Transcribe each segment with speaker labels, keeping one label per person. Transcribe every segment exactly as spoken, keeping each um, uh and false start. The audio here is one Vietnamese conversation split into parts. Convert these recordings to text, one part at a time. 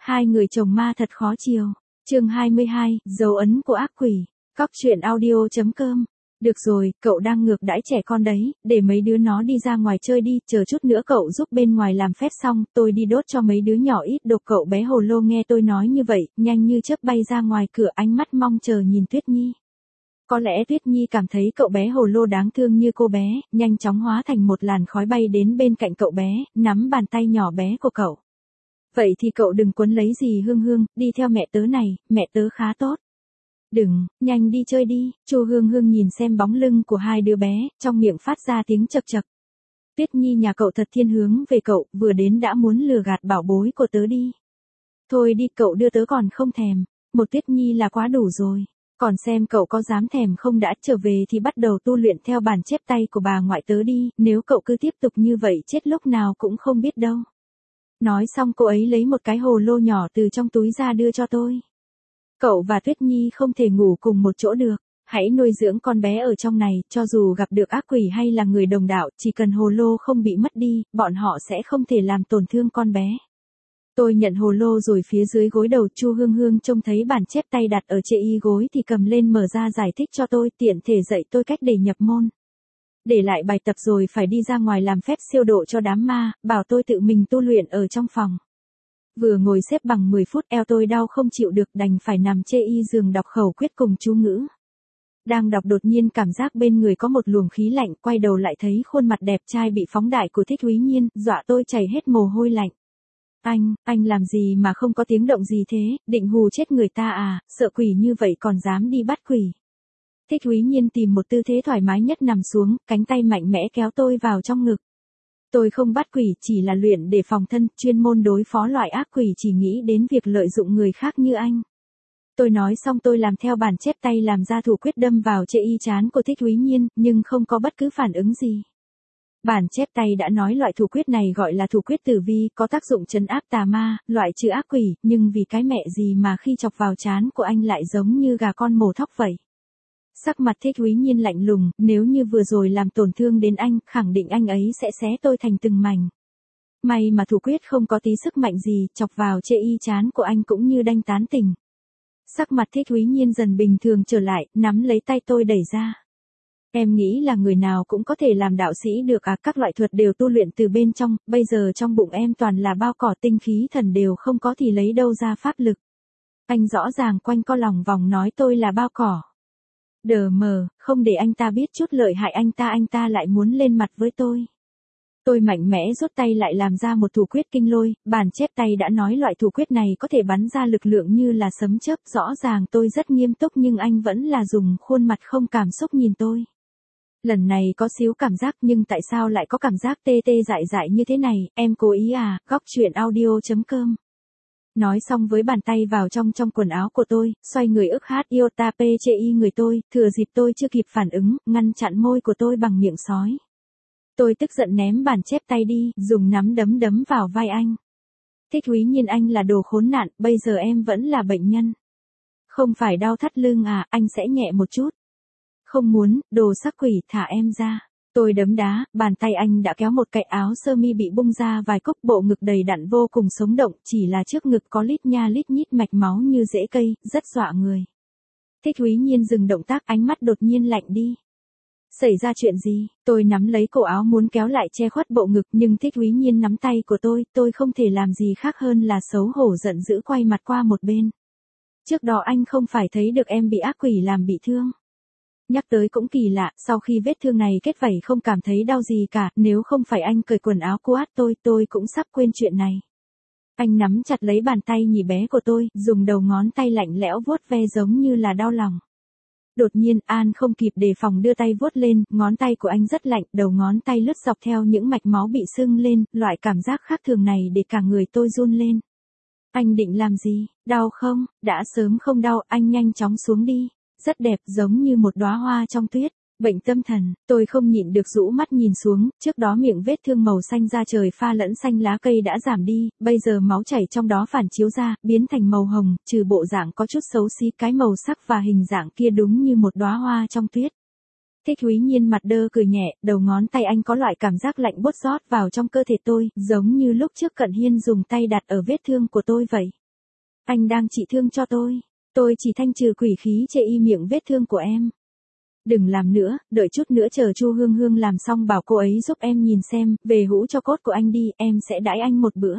Speaker 1: Hai người chồng ma thật khó chiều. Chương hai mươi hai, dấu ấn của ác quỷ. Cóc truyện audio chấm com. Được rồi, cậu đang ngược đãi trẻ con đấy, để mấy đứa nó đi ra ngoài chơi đi, chờ chút nữa cậu giúp bên ngoài làm phép xong, tôi đi đốt cho mấy đứa nhỏ ít đồ. Cậu bé hồ lô nghe tôi nói như vậy, nhanh như chớp bay ra ngoài cửa, ánh mắt mong chờ nhìn Tuyết Nhi. Có lẽ Tuyết Nhi cảm thấy cậu bé hồ lô đáng thương như cô bé, nhanh chóng hóa thành một làn khói bay đến bên cạnh cậu bé, nắm bàn tay nhỏ bé của cậu. Vậy thì cậu đừng quấn lấy gì Hương Hương, đi theo mẹ tớ này, mẹ tớ khá tốt. Đừng, nhanh đi chơi đi. Chu Hương Hương nhìn xem bóng lưng của hai đứa bé, trong miệng phát ra tiếng chậc chậc. Tuyết Nhi nhà cậu thật thiên hướng về cậu, vừa đến đã muốn lừa gạt bảo bối của tớ đi. Thôi đi, cậu đưa tớ còn không thèm, một Tuyết Nhi là quá đủ rồi. Còn xem cậu có dám thèm không, đã trở về thì bắt đầu tu luyện theo bản chép tay của bà ngoại tớ đi, nếu cậu cứ tiếp tục như vậy chết lúc nào cũng không biết đâu. Nói xong cô ấy lấy một cái hồ lô nhỏ từ trong túi ra đưa cho tôi. Cậu và Tuyết Nhi không thể ngủ cùng một chỗ được, hãy nuôi dưỡng con bé ở trong này, cho dù gặp được ác quỷ hay là người đồng đạo, chỉ cần hồ lô không bị mất đi, bọn họ sẽ không thể làm tổn thương con bé. Tôi nhận hồ lô rồi phía dưới gối đầu Chu Hương Hương trông thấy bản chép tay đặt ở trên y gối thì cầm lên mở ra giải thích cho tôi, tiện thể dạy tôi cách để nhập môn. Để lại bài tập rồi phải đi ra ngoài làm phép siêu độ cho đám ma, bảo tôi tự mình tu luyện ở trong phòng. Vừa ngồi xếp bằng mười phút eo tôi đau không chịu được, đành phải nằm chê y giường đọc khẩu quyết cùng chú ngữ. Đang đọc đột nhiên cảm giác bên người có một luồng khí lạnh, quay đầu lại thấy khuôn mặt đẹp trai bị phóng đại của Thích Úy Nhiên, dọa tôi chảy hết mồ hôi lạnh. Anh, anh làm gì mà không có tiếng động gì thế, định hù chết người ta à, sợ quỷ như vậy còn dám đi bắt quỷ. Thích Úy Nhiên tìm một tư thế thoải mái nhất nằm xuống, cánh tay mạnh mẽ kéo tôi vào trong ngực. Tôi không bắt quỷ, chỉ là luyện để phòng thân, chuyên môn đối phó loại ác quỷ, chỉ nghĩ đến việc lợi dụng người khác như anh. Tôi nói xong tôi làm theo bản chép tay làm ra thủ quyết đâm vào chệ y trán của Thích Úy Nhiên, nhưng không có bất cứ phản ứng gì. Bản chép tay đã nói loại thủ quyết này gọi là thủ quyết tử vi, có tác dụng trấn áp tà ma, loại trừ ác quỷ, nhưng vì cái mẹ gì mà khi chọc vào trán của anh lại giống như gà con mổ thóc vậy. Sắc mặt Thích Úy Nhiên lạnh lùng, nếu như vừa rồi làm tổn thương đến anh, khẳng định anh ấy sẽ xé tôi thành từng mảnh. May mà thủ quyết không có tí sức mạnh gì, chọc vào chệ y trán của anh cũng như đanh tán tình. Sắc mặt Thích Úy Nhiên dần bình thường trở lại, nắm lấy tay tôi đẩy ra. Em nghĩ là người nào cũng có thể làm đạo sĩ được à, các loại thuật đều tu luyện từ bên trong, bây giờ trong bụng em toàn là bao cỏ, tinh khí thần đều không có thì lấy đâu ra pháp lực. Anh rõ ràng quanh co lòng vòng nói tôi là bao cỏ. Đờ mờ, không để anh ta biết chút lợi hại anh ta anh ta lại muốn lên mặt với tôi. Tôi mạnh mẽ rút tay lại làm ra một thủ quyết kinh lôi, bản chép tay đã nói loại thủ quyết này có thể bắn ra lực lượng như là sấm chớp, rõ ràng tôi rất nghiêm túc nhưng anh vẫn là dùng khuôn mặt không cảm xúc nhìn tôi. Lần này có xíu cảm giác nhưng tại sao lại có cảm giác tê tê dại dại như thế này, em cố ý à, Cóc truyện audio chấm com. Nói xong với bàn tay vào trong trong quần áo của tôi, xoay người ức hát iota p chê y người tôi, thừa dịp tôi chưa kịp phản ứng, ngăn chặn môi của tôi bằng miệng sói. Tôi tức giận ném bàn chép tay đi, dùng nắm đấm đấm vào vai anh. Thích Úy Nhiên, anh là đồ khốn nạn, bây giờ em vẫn là bệnh nhân. Không phải đau thắt lưng à, anh sẽ nhẹ một chút. Không muốn, đồ sắc quỷ, thả em ra. Tôi đấm đá, bàn tay anh đã kéo một cái áo sơ mi bị bung ra vài cúc, bộ ngực đầy đặn vô cùng sống động, chỉ là trước ngực có lít nha lít nhít mạch máu như rễ cây, rất dọa người. Thích Úy Nhiên dừng động tác, ánh mắt đột nhiên lạnh đi. Xảy ra chuyện gì? Tôi nắm lấy cổ áo muốn kéo lại che khuất bộ ngực nhưng Thích Úy Nhiên nắm tay của tôi, tôi không thể làm gì khác hơn là xấu hổ giận dữ quay mặt qua một bên. Trước đó anh không phải thấy được em bị ác quỷ làm bị thương. Nhắc tới cũng kỳ lạ, sau khi vết thương này kết vảy không cảm thấy đau gì cả, nếu không phải anh cởi quần áo quát tôi, tôi cũng sắp quên chuyện này. Anh nắm chặt lấy bàn tay nhì bé của tôi, dùng đầu ngón tay lạnh lẽo vuốt ve giống như là đau lòng. Đột nhiên, An không kịp đề phòng đưa tay vuốt lên, ngón tay của anh rất lạnh, đầu ngón tay lướt dọc theo những mạch máu bị sưng lên, loại cảm giác khác thường này để cả người tôi run lên. Anh định làm gì? Đau không? Đã sớm không đau, anh nhanh chóng xuống đi. Rất đẹp, giống như một đóa hoa trong tuyết. Bệnh tâm thần, tôi không nhịn được rũ mắt nhìn xuống, trước đó miệng vết thương màu xanh da trời pha lẫn xanh lá cây đã giảm đi, bây giờ máu chảy trong đó phản chiếu ra, biến thành màu hồng, trừ bộ dạng có chút xấu xí, cái màu sắc và hình dạng kia đúng như một đóa hoa trong tuyết. Thích Úy Nhiên mặt đơ cười nhẹ, đầu ngón tay anh có loại cảm giác lạnh buốt rót vào trong cơ thể tôi, giống như lúc trước Cận Hiên dùng tay đặt ở vết thương của tôi vậy. Anh đang trị thương cho tôi. Tôi chỉ thanh trừ quỷ khí chê y miệng vết thương của em. Đừng làm nữa, đợi chút nữa chờ Chu Hương Hương làm xong bảo cô ấy giúp em nhìn xem, về hũ cho cốt của anh đi, em sẽ đãi anh một bữa.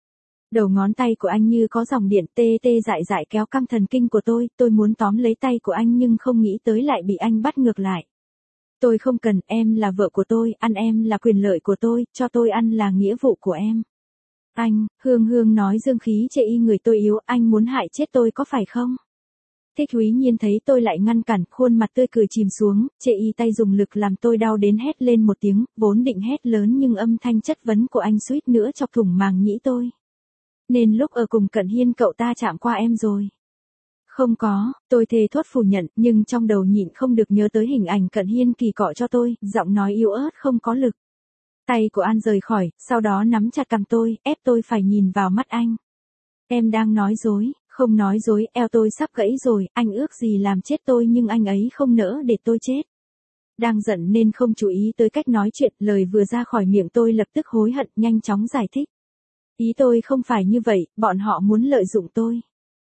Speaker 1: Đầu ngón tay của anh như có dòng điện tê tê dại dại kéo căng thần kinh của tôi, tôi muốn tóm lấy tay của anh nhưng không nghĩ tới lại bị anh bắt ngược lại. Tôi không cần, em là vợ của tôi, ăn em là quyền lợi của tôi, cho tôi ăn là nghĩa vụ của em. Anh, Hương Hương nói dương khí chê y người tôi yếu, anh muốn hại chết tôi có phải không? Thích Húy Nhiên thấy tôi lại ngăn cản, khuôn mặt tươi cười chìm xuống, chê y tay dùng lực làm tôi đau đến hét lên một tiếng, vốn định hét lớn nhưng âm thanh chất vấn của anh suýt nữa chọc thủng màng nhĩ tôi. Nên lúc ở cùng Cận Hiên cậu ta chạm qua em rồi. Không có, tôi thề thốt phủ nhận, nhưng trong đầu nhịn không được nhớ tới hình ảnh Cận Hiên kỳ cọ cho tôi, giọng nói yếu ớt không có lực. Tay của An rời khỏi, sau đó nắm chặt cằm tôi, ép tôi phải nhìn vào mắt anh. Em đang nói dối, không nói dối, eo tôi sắp gãy rồi, anh ước gì làm chết tôi nhưng anh ấy không nỡ để tôi chết. Đang giận nên không chú ý tới cách nói chuyện, lời vừa ra khỏi miệng tôi lập tức hối hận, nhanh chóng giải thích. Ý tôi không phải như vậy, bọn họ muốn lợi dụng tôi.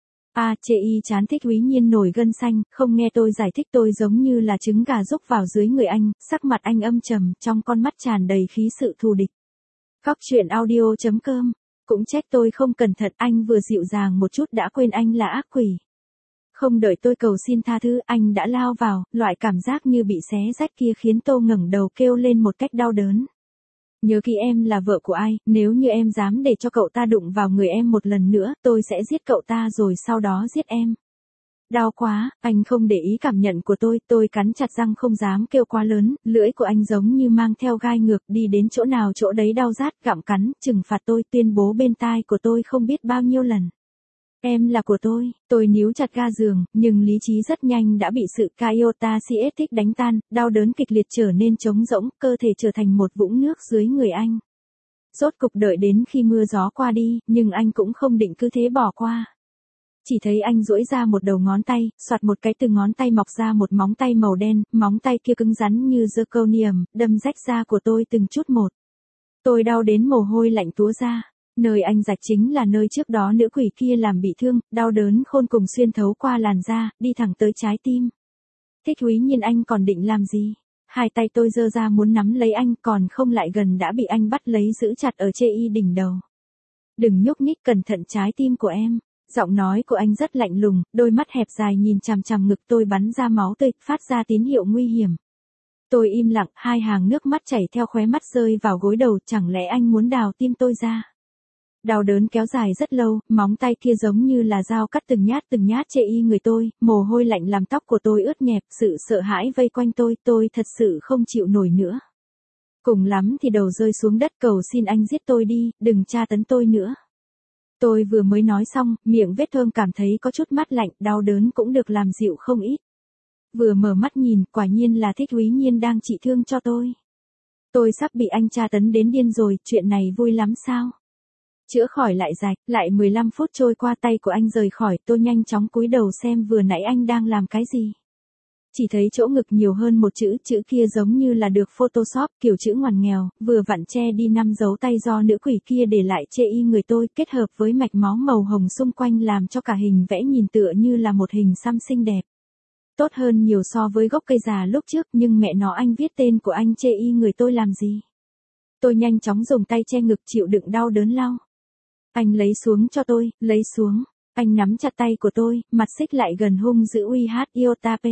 Speaker 1: À, chê y chán Thích Húy Nhiên nổi gân xanh, không nghe tôi giải thích tôi giống như là trứng gà rúc vào dưới người anh, sắc mặt anh âm trầm, trong con mắt tràn đầy khí sự thù địch. Cóc truyện audio chấm com, cũng trách tôi không cẩn thận, anh vừa dịu dàng một chút đã quên anh là ác quỷ. Không đợi tôi cầu xin tha thứ, anh đã lao vào, loại cảm giác như bị xé rách kia khiến tôi ngẩng đầu kêu lên một cách đau đớn. Nhớ kỹ em là vợ của ai, nếu như em dám để cho cậu ta đụng vào người em một lần nữa, tôi sẽ giết cậu ta rồi sau đó giết em. Đau quá, anh không để ý cảm nhận của tôi, tôi cắn chặt răng không dám kêu quá lớn, lưỡi của anh giống như mang theo gai ngược, đi đến chỗ nào chỗ đấy đau rát, gặm cắn, trừng phạt tôi, tuyên bố bên tai của tôi không biết bao nhiêu lần. Em là của tôi, tôi níu chặt ga giường, nhưng lý trí rất nhanh đã bị sự Kaiota Siethic đánh tan, đau đớn kịch liệt trở nên trống rỗng, cơ thể trở thành một vũng nước dưới người anh. Rốt cục đợi đến khi mưa gió qua đi, nhưng anh cũng không định cứ thế bỏ qua. Chỉ thấy anh duỗi ra một đầu ngón tay, xoạt một cái từ ngón tay mọc ra một móng tay màu đen, móng tay kia cứng rắn như zirconium, đâm rách da của tôi từng chút một. Tôi đau đến mồ hôi lạnh túa ra. Nơi anh rạch chính là nơi trước đó nữ quỷ kia làm bị thương, đau đớn khôn cùng xuyên thấu qua làn da, đi thẳng tới trái tim. Thích Húy Nhiên anh còn định làm gì? Hai tay tôi giơ ra muốn nắm lấy anh, còn không lại gần đã bị anh bắt lấy giữ chặt ở chê y đỉnh đầu. Đừng nhúc nhích, cẩn thận trái tim của em. Giọng nói của anh rất lạnh lùng, đôi mắt hẹp dài nhìn chằm chằm ngực tôi bắn ra máu tươi, phát ra tín hiệu nguy hiểm. Tôi im lặng, hai hàng nước mắt chảy theo khóe mắt rơi vào gối đầu, chẳng lẽ anh muốn đào tim tôi ra? Đau đớn kéo dài rất lâu, móng tay kia giống như là dao cắt từng nhát từng nhát chê y người tôi, mồ hôi lạnh làm tóc của tôi ướt nhẹp, sự sợ hãi vây quanh tôi, tôi thật sự không chịu nổi nữa. Cùng lắm thì đầu rơi xuống đất cầu xin anh giết tôi đi, đừng tra tấn tôi nữa. Tôi vừa mới nói xong, miệng vết thương cảm thấy có chút mát lạnh, đau đớn cũng được làm dịu không ít. Vừa mở mắt nhìn, quả nhiên là Thích Húy Nhiên đang trị thương cho tôi. Tôi sắp bị anh tra tấn đến điên rồi, chuyện này vui lắm sao? Chữa khỏi lại rạch, lại mười lăm phút trôi qua tay của anh rời khỏi, tôi nhanh chóng cúi đầu xem vừa nãy anh đang làm cái gì. Chỉ thấy chỗ ngực nhiều hơn một chữ, chữ kia giống như là được Photoshop, kiểu chữ ngoằn nghèo, vừa vặn che đi năm dấu tay do nữ quỷ kia để lại chê y người tôi, kết hợp với mạch máu màu hồng xung quanh làm cho cả hình vẽ nhìn tựa như là một hình xăm xinh đẹp. Tốt hơn nhiều so với gốc cây già lúc trước, nhưng mẹ nó anh viết tên của anh chê y người tôi làm gì? Tôi nhanh chóng dùng tay che ngực chịu đựng đau đớn lau. Anh lấy xuống cho tôi, lấy xuống. Anh nắm chặt tay của tôi, mặt xích lại gần hung dữ uy hát Iotape.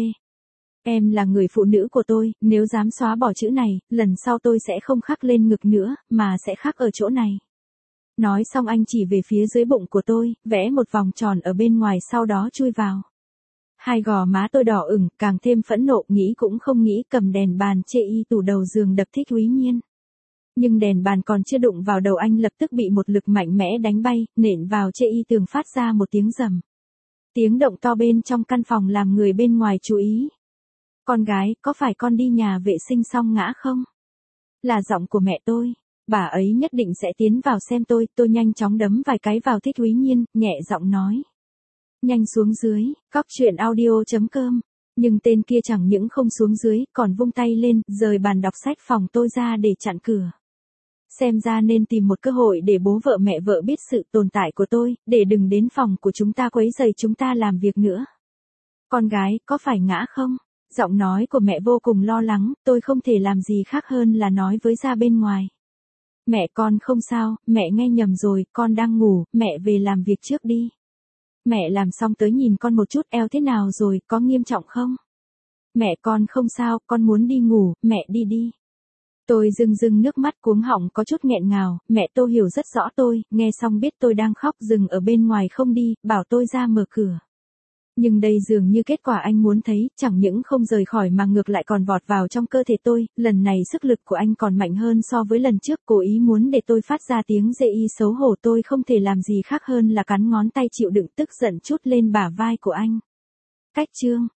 Speaker 1: Em là người phụ nữ của tôi, nếu dám xóa bỏ chữ này, lần sau tôi sẽ không khắc lên ngực nữa, mà sẽ khắc ở chỗ này. Nói xong anh chỉ về phía dưới bụng của tôi, vẽ một vòng tròn ở bên ngoài sau đó chui vào. Hai gò má tôi đỏ ửng, càng thêm phẫn nộ, nghĩ cũng không nghĩ cầm đèn bàn chê y tủ đầu giường đập Thích Húy Nhiên. Nhưng đèn bàn còn chưa đụng vào đầu anh lập tức bị một lực mạnh mẽ đánh bay, nện vào chê y tường phát ra một tiếng rầm. Tiếng động to bên trong căn phòng làm người bên ngoài chú ý. Con gái, có phải con đi nhà vệ sinh xong ngã không? Là giọng của mẹ tôi. Bà ấy nhất định sẽ tiến vào xem tôi, tôi nhanh chóng đấm vài cái vào Thích Húy Nhiên, nhẹ giọng nói. Nhanh xuống dưới, cóc truyện audio chấm com. Nhưng tên kia chẳng những không xuống dưới, còn vung tay lên, rời bàn đọc sách phòng tôi ra để chặn cửa. Xem ra nên tìm một cơ hội để bố vợ mẹ vợ biết sự tồn tại của tôi, để đừng đến phòng của chúng ta quấy rầy chúng ta làm việc nữa. Con gái, có phải ngã không? Giọng nói của mẹ vô cùng lo lắng, tôi không thể làm gì khác hơn là nói với ra bên ngoài. Mẹ con không sao, mẹ nghe nhầm rồi, con đang ngủ, mẹ về làm việc trước đi. Mẹ làm xong tới nhìn con một chút, eo thế nào rồi, có nghiêm trọng không? Mẹ con không sao, con muốn đi ngủ, mẹ đi đi. Tôi rưng rưng nước mắt cuống họng có chút nghẹn ngào, mẹ Tô hiểu rất rõ tôi, nghe xong biết tôi đang khóc dừng ở bên ngoài không đi, bảo tôi ra mở cửa. Nhưng đây dường như kết quả anh muốn thấy, chẳng những không rời khỏi mà ngược lại còn vọt vào trong cơ thể tôi, lần này sức lực của anh còn mạnh hơn so với lần trước, cố ý muốn để tôi phát ra tiếng dê y xấu hổ. Tôi không thể làm gì khác hơn là cắn ngón tay chịu đựng tức giận chút lên bả vai của anh. Cách chương